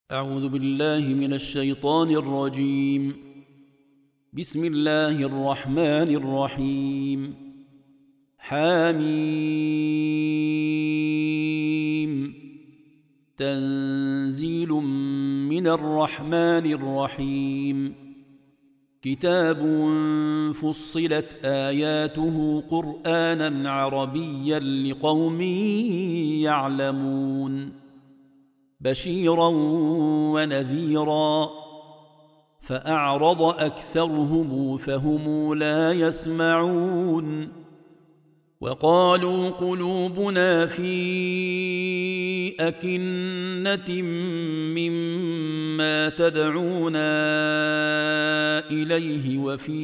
أعوذ بالله من الشيطان الرجيم. بسم الله الرحمن الرحيم. حميم. تنزيل من الرحمن الرحيم. كتاب فصلت آياته قرآنا عربيا لقوم يعلمون، بشيرا ونذيرا، فأعرض أكثرهم فهم لا يسمعون. وقالوا قلوبنا في أكنة مما تدعونا إليه وفي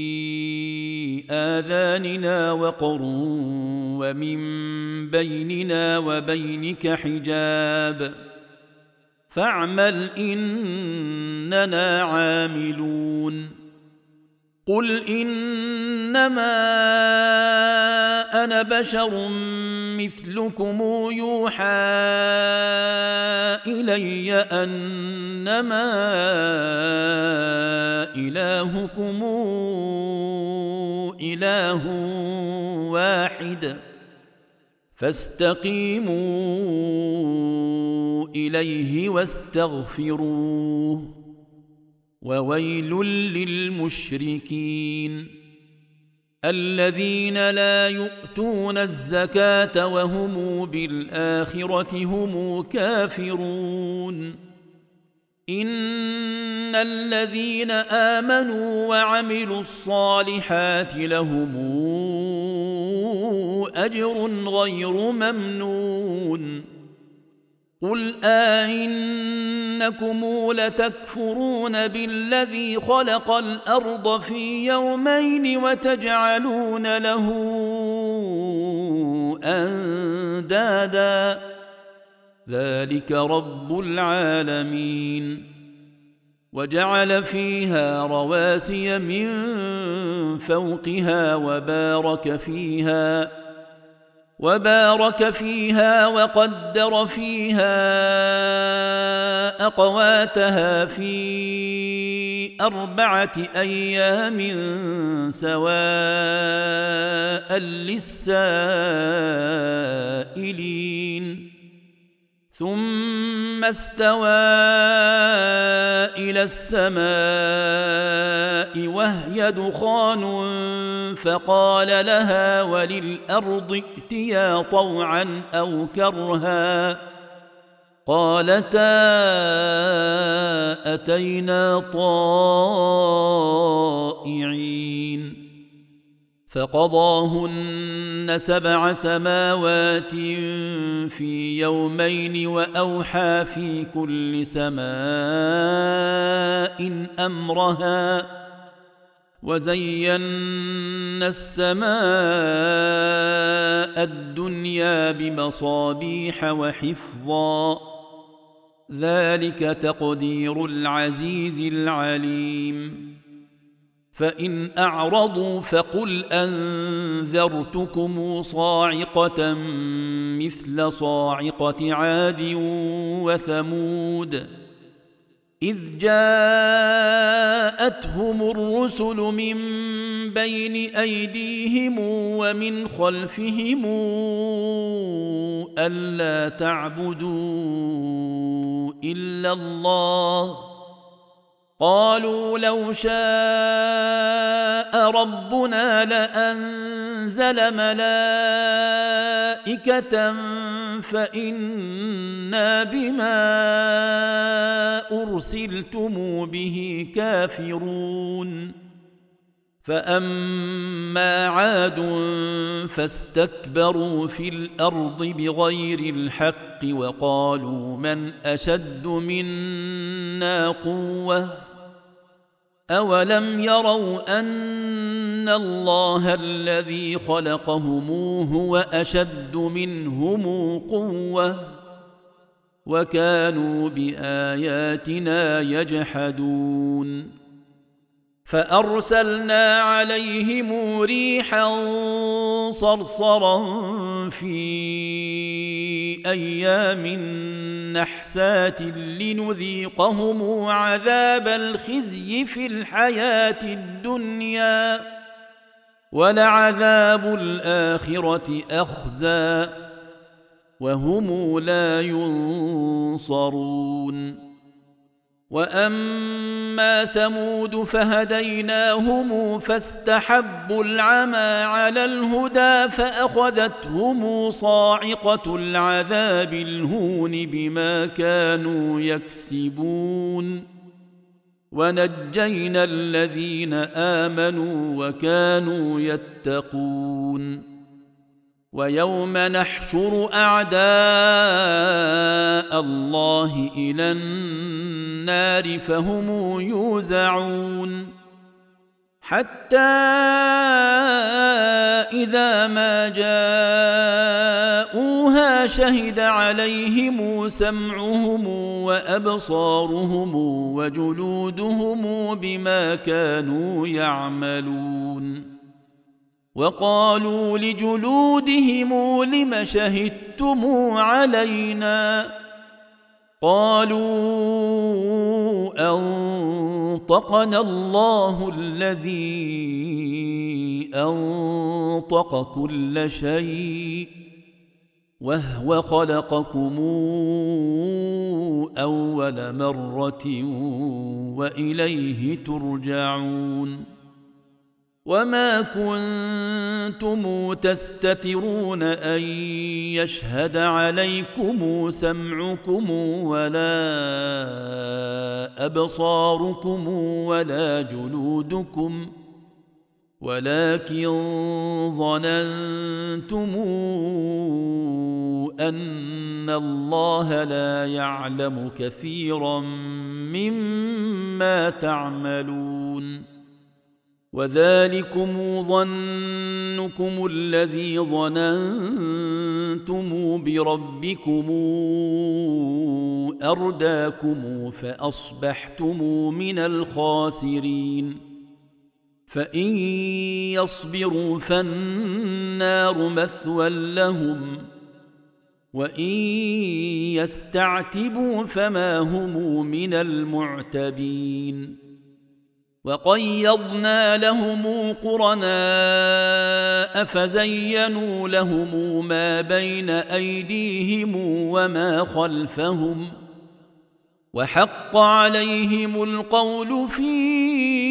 آذاننا وقر ومن بيننا وبينك حجاب فاعمل إننا عاملون. قل إنما أنا بشر مثلكم يوحى إلي أنما إلهكم إله واحد فاستقيموا إليه واستغفروه وويل للمشركين الذين لا يؤتون الزكاة وهم بالآخرة هم كافرون. إن الذين آمنوا وعملوا الصالحات لهم أجر غير ممنون. قل أئنكم لتكفرون بالذي خلق الأرض في يومين وتجعلون له أندادا ذلك رب العالمين. وجعل فيها رواسي من فوقها وبارك فيها وقدر فيها أقواتها في 4 أيام سواء للسائلين. ثم استوى إلى السماء وهي دخان فقال لها وللأرض ائتيا طوعا أو كرها قالتا أتينا طائعين. فقضاهن 7 سماوات في يومين وأوحى في كل سماء أمرها وزينا السماء الدنيا بمصابيح وحفظا ذلك تقدير العزيز العليم. فإن أعرضوا فقل أنذرتكم صاعقة مثل صاعقة عاد وثمود إذ جاءتهم الرسل من بين أيديهم ومن خلفهم ألا تعبدوا إلا الله قالوا لو شاء ربنا لأنزل ملائكة فإنا بما أرسلتم به كافرون. فأما عاد فاستكبروا في الأرض بغير الحق وقالوا من أشد منا قوة أولم يروا أن الله الذي خلقهم هو أشد منهم قوة وكانوا بآياتنا يجحدون. فأرسلنا عليهم ريحا صرصرا في أيام نحسات لنذيقهم عذاب الخزي في الحياة الدنيا ولعذاب الآخرة أخزى وهم لا ينصرون. وأما ثمود فهديناهم فاستحبوا العمى على الهدى فأخذتهم صاعقة العذاب الهون بما كانوا يكسبون ونجينا الذين آمنوا وكانوا يتقون. ويوم نحشر أعداء الله إلى النار فهم يوزعون حتى إذا ما جاءوها شهد عليهم سمعهم وأبصارهم وجلودهم بما كانوا يعملون. وقالوا لجلودهم لم شهدتم علينا قالوا أنطقنا الله الذي أنطق كل شيء وهو خلقكم أول مرة وإليه ترجعون. وما كنتم تستترون أن يشهد عليكم سمعكم ولا أبصاركم ولا جلودكم ولكن ظننتم أن الله لا يعلم كثيرا مما تعملون. وذلكم ظنكم الذي ظننتم بربكم أرداكم فأصبحتم من الخاسرين. فإن يصبروا فالنار مثوى لهم وإن يستعتبوا فما هم من المعتبين. وقيضنا لهم قرناء فزينوا لهم ما بين أيديهم وما خلفهم وحق عليهم القول في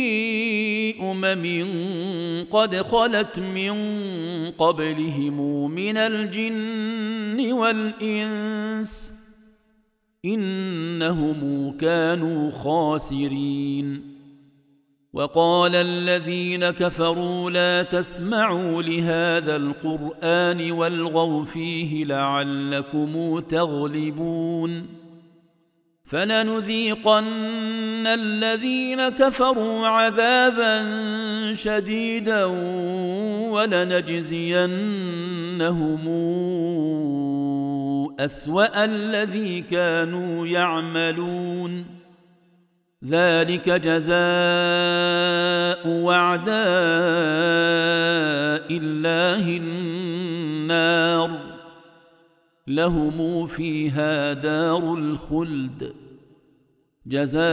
قد خلت من قبلهم من الجن والإنس إنهم كانوا خاسرين. وقال الذين كفروا لا تسمعوا لهذا القرآن والغوا فيه لعلكم تغلبون. فلنذيقن الذين كفروا عذابا شديدا ولنجزينهم أسوأ الذي كانوا يعملون. ذلك جزاء وعداء الله النار لهم فيها دار الخلد جزاء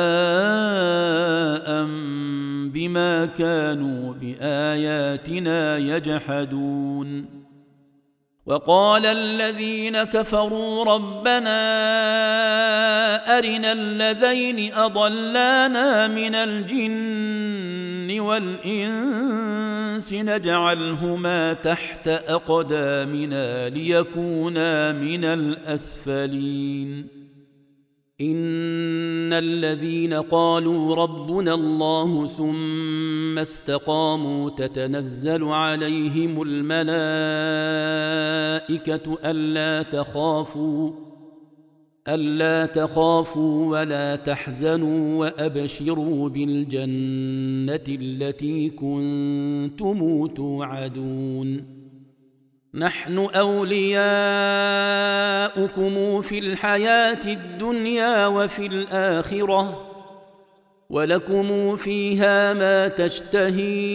بما كانوا بآياتنا يجحدون. وقال الذين كفروا ربنا أرنا الذين أضلانا من الجن والإنس نجعلهما تحت أقدامنا ليكونا من الأسفلين. إن الذين قالوا ربنا الله ثم استقاموا تتنزل عليهم الملائكة ألا تخافوا ولا تحزنوا وأبشروا بالجنة التي كنتم توعدون. نحن أولياؤكم في الحياة الدنيا وفي الآخرة ولكم فيها ما تشتهي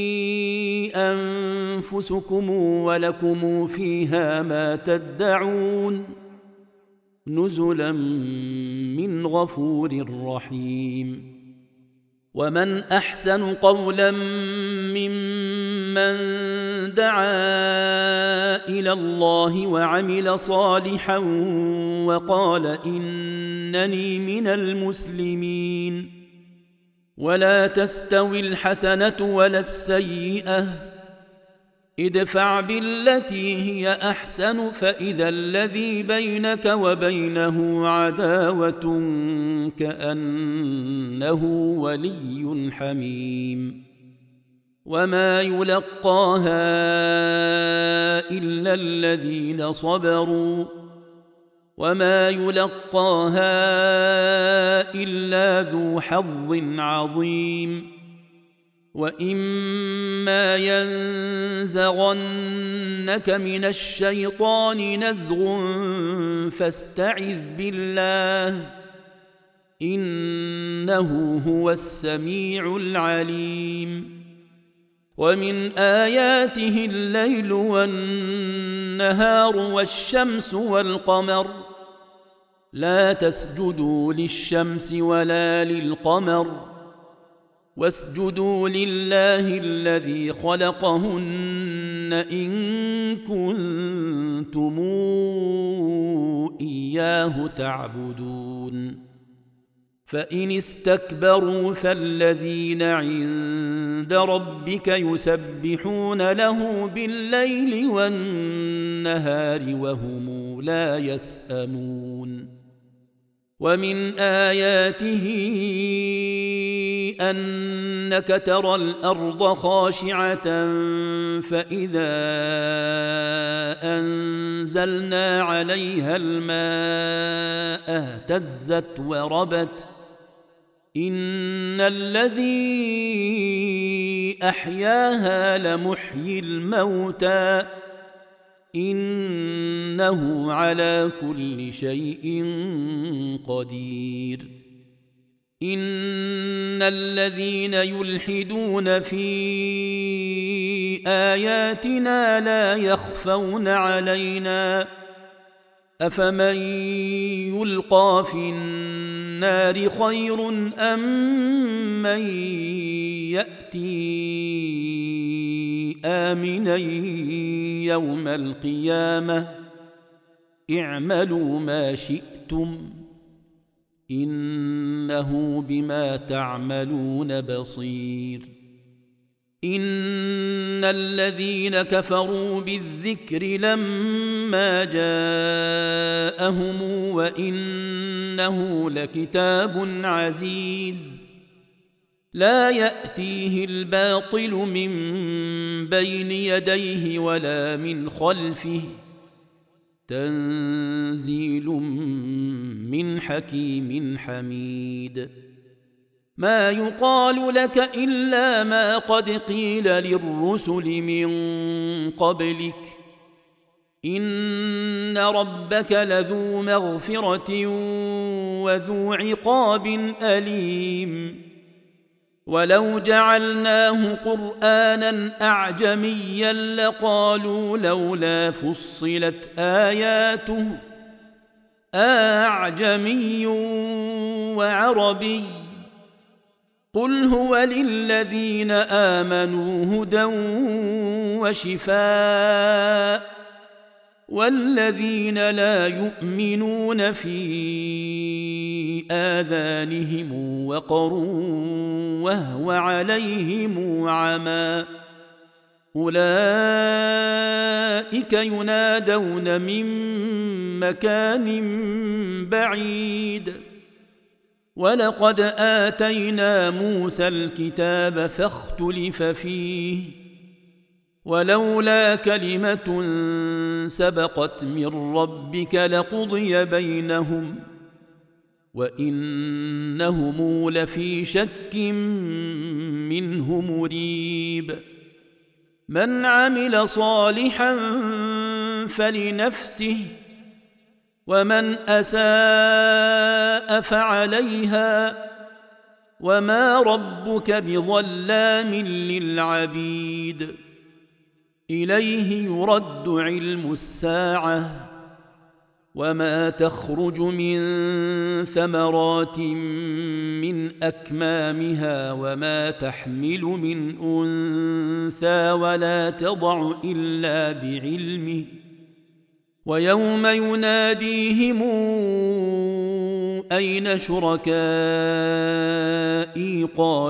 أنفسكم ولكم فيها ما تدعون نزلا من غفور رحيم. ومن أحسن قولا ممن دعا إلى الله وعمل صالحا وقال إنني من المسلمين. ولا تستوي الحسنة ولا السيئة ادفع بالتي هي أحسن فإذا الذي بينك وبينه عداوة كأنه ولي حميم. وما يلقاها إلا الذين صبروا وما يلقاها إلا ذو حظ عظيم. وإما ينزغنك من الشيطان نزغ فاستعذ بالله إنه هو السميع العليم. ومن آياته الليل والنهار والشمس والقمر لا تسجدوا للشمس ولا للقمر واسجدوا لله الذي خلقهن إن كنتم إياه تعبدون. فإن استكبروا فالذين عند ربك يسبحون له بالليل والنهار وهم لا يسأمون. ومن آياته أنك ترى الأرض خاشعة فإذا أنزلنا عليها الماء اهتزت وربت إن الذي أحياها لمحيي الموتى إنه على كل شيء قدير. إن الذين يلحدون في آياتنا لا يخفون علينا أفمن يلقى في النار خير أم من يأتي آمنا يوم القيامة اعملوا ما شئتم إنه بما تعملون بصير. إن الذين كفروا بالذكر لما جاءهم وإنه لكتاب عزيز لا يأتيه الباطل من بين يديه ولا من خلفه تنزيل من حكيم حميد. ما يقال لك إلا ما قد قيل للرسل من قبلك إن ربك لذو مغفرة وذو عقاب أليم. ولو جعلناه قرآنا أعجميا لقالوا لولا فصلت آياته أعجمي وعربي قل هو للذين آمنوا هدى وشفاء والذين لا يؤمنون في آذانهم وقر وهو عليهم عمى أولئك ينادون من مكان بعيد ولقد آتينا موسى الكتاب فاختلف فيه ولولا كلمة سبقت من ربك لقضي بينهم وإنهم لفي شك منه مريب. من عمل صالحا فلنفسه ومن أساء فعليها وما ربك بظلام للعبيد إليه يرد علم الساعة وما تخرج من ثمرات من أكمامها وما تحمل من أنثى ولا تضع إلا بعلمه ويوم يناديهم أين شركائي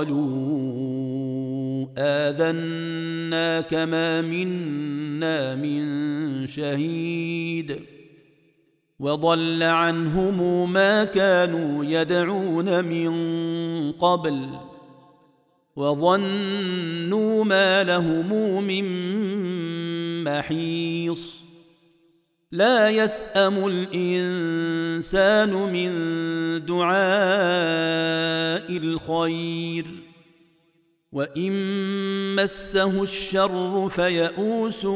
قالوا آذناك ما منا من شهيد وضل عنهم ما كانوا يدعون من قبل وظنوا ما لهم من محيص لا يسأم الإنسان من دعاء الخير وإن مسه الشر فيئوس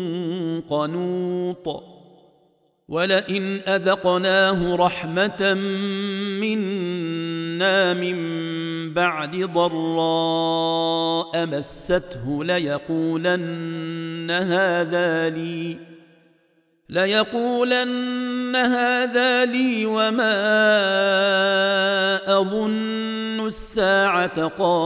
قنوط ولئن أذقناه رحمة منا من بعد ضراء مسته ليقولن هذا لي وما أظن الساعة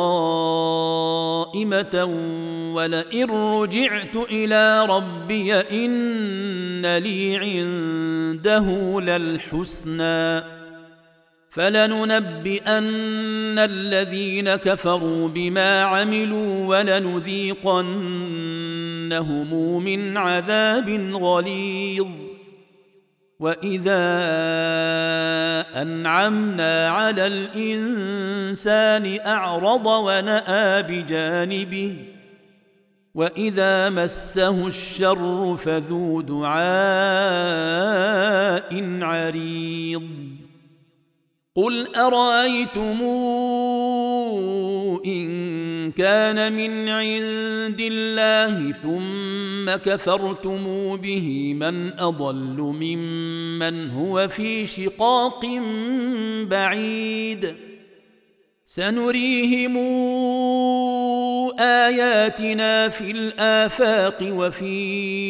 قائمة ولئن رجعت إلى ربي إن لي عنده للحسنى فلننبئن الذين كفروا بما عملوا ولنذيقنهم من عذاب غليظ وإذا أنعمنا على الإنسان أعرض ونأى بجانبه وإذا مسه الشر فذو دعاء عريض قل أرأيتم إن كان من عند الله ثم كفرتم به من أضل ممن هو في شقاق بعيد سنريهم آياتنا في الآفاق وفي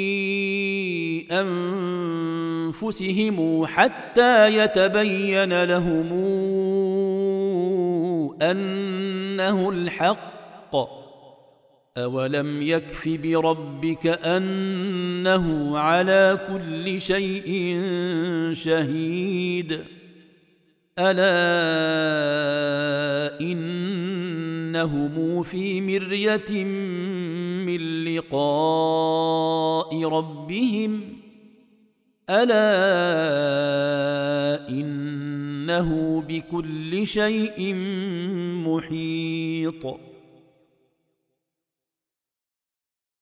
أنفسهم حتى يتبين لهم أنه الحق أولم يكف بربك أنه على كل شيء شهيد ألا إنهم في مرية من لقاء ربهم ألا إنه بكل شيء محيط